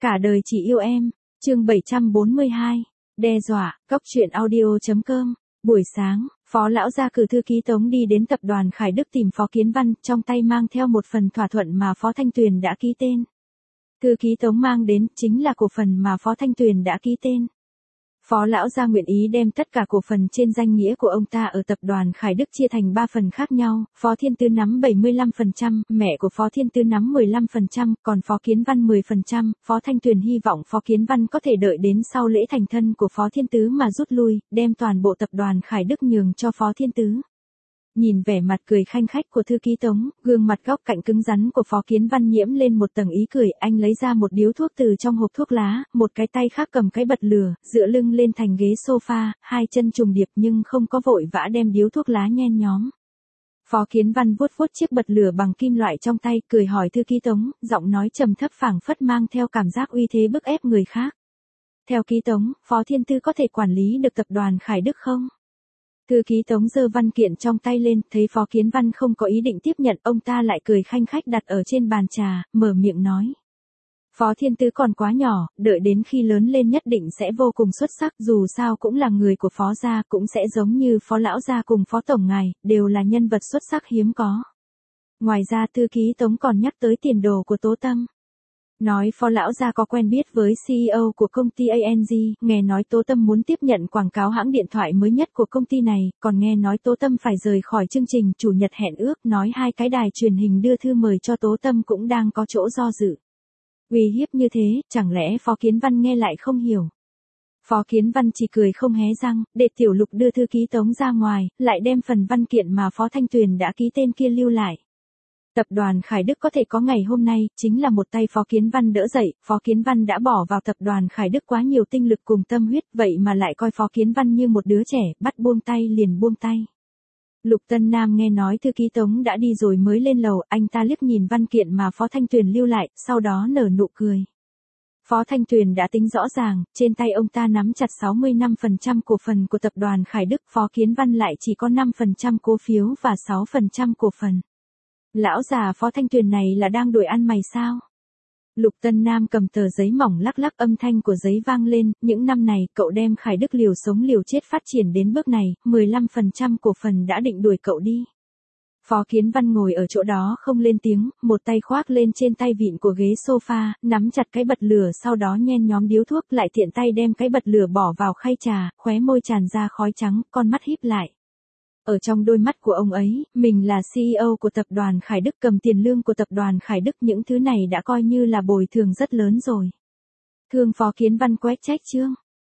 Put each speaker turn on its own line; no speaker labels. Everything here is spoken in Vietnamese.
Cả đời chỉ yêu em, chương 742, đe dọa, cóc truyện audio.com. Buổi sáng, Phó lão gia cử thư ký Tống đi đến tập đoàn Khải Đức tìm Phó Kiến Văn, trong tay mang theo một phần thỏa thuận mà Phó Thanh Tuyền đã ký tên. Thư ký Tống mang đến chính là cổ phần mà Phó Thanh Tuyền đã ký tên. Phó lão gia nguyện ý đem tất cả cổ phần trên danh nghĩa của ông ta ở tập đoàn Khải Đức chia thành 3 phần khác nhau, Phó Thiên Tứ nắm 75%, mẹ của Phó Thiên Tứ nắm 15%, còn Phó Kiến Văn 10%, Phó Thanh Tuyền hy vọng Phó Kiến Văn có thể đợi đến sau lễ thành thân của Phó Thiên Tứ mà rút lui, đem toàn bộ tập đoàn Khải Đức nhường cho Phó Thiên Tứ. Nhìn vẻ mặt cười khanh khách của thư ký Tống, gương mặt góc cạnh cứng rắn của Phó Kiến Văn nhiễm lên một tầng ý cười, anh lấy ra một điếu thuốc từ trong hộp thuốc lá, một cái tay khác cầm cái bật lửa, dựa lưng lên thành ghế sofa, hai chân trùng điệp nhưng không có vội vã đem điếu thuốc lá nhen nhóm. Phó Kiến Văn vuốt vuốt chiếc bật lửa bằng kim loại trong tay, cười hỏi thư ký Tống, giọng nói trầm thấp phảng phất mang theo cảm giác uy thế bức ép người khác. Theo ký Tống, Phó Thiên Tứ có thể quản lý được tập đoàn Khải Đức không? Thư ký Tống giơ văn kiện trong tay lên, thấy Phó Kiến Văn không có ý định tiếp nhận, ông ta lại cười khanh khách đặt ở trên bàn trà, mở miệng nói. Phó Thiên Tứ còn quá nhỏ, đợi đến khi lớn lên nhất định sẽ vô cùng xuất sắc, dù sao cũng là người của Phó gia, cũng sẽ giống như Phó lão gia cùng Phó tổng ngài, đều là nhân vật xuất sắc hiếm có. Ngoài ra thư ký Tống còn nhắc tới tiền đồ của Tố Tâm. Nói Phó lão gia có quen biết với CEO của công ty ANG, nghe nói Tố Tâm muốn tiếp nhận quảng cáo hãng điện thoại mới nhất của công ty này, còn nghe nói Tố Tâm phải rời khỏi chương trình, chủ nhật hẹn ước, nói hai cái đài truyền hình đưa thư mời cho Tố Tâm cũng đang có chỗ do dự. Uy hiếp như thế, chẳng lẽ Phó Kiến Văn nghe lại không hiểu. Phó Kiến Văn chỉ cười không hé răng, để Tiểu Lục đưa thư ký Tống ra ngoài, lại đem phần văn kiện mà Phó Thanh Tuyền đã ký tên kia lưu lại. Tập đoàn Khải Đức có thể có ngày hôm nay, chính là một tay Phó Kiến Văn đỡ dậy, Phó Kiến Văn đã bỏ vào tập đoàn Khải Đức quá nhiều tinh lực cùng tâm huyết, vậy mà lại coi Phó Kiến Văn như một đứa trẻ, bắt buông tay liền buông tay. Lục Tân Nam nghe nói thư ký Tống đã đi rồi mới lên lầu, anh ta liếc nhìn văn kiện mà Phó Thanh Tuyền lưu lại, sau đó nở nụ cười. Phó Thanh Tuyền đã tính rõ ràng, trên tay ông ta nắm chặt 65% cổ phần của tập đoàn Khải Đức, Phó Kiến Văn lại chỉ có 5% cổ phiếu và 6% cổ phần. Lão già Phó Thanh Tuyền này là đang đuổi ăn mày sao? Lục Tân Nam cầm tờ giấy mỏng lắc lắc, âm thanh của giấy vang lên, những năm này cậu đem Khải Đức liều sống liều chết phát triển đến bước này, 15% cổ phần đã định đuổi cậu đi. Phó Kiến Văn ngồi ở chỗ đó không lên tiếng, một tay khoác lên trên tay vịn của ghế sofa, nắm chặt cái bật lửa, sau đó nhen nhóm điếu thuốc, lại tiện tay đem cái bật lửa bỏ vào khay trà, khóe môi tràn ra khói trắng, con mắt híp lại. Ở trong đôi mắt của ông ấy, mình là CEO của tập đoàn Khải Đức, cầm tiền lương của tập đoàn Khải Đức, những thứ này đã coi như là bồi thường rất lớn rồi. Thương Phó Kiến Văn quét trách chương.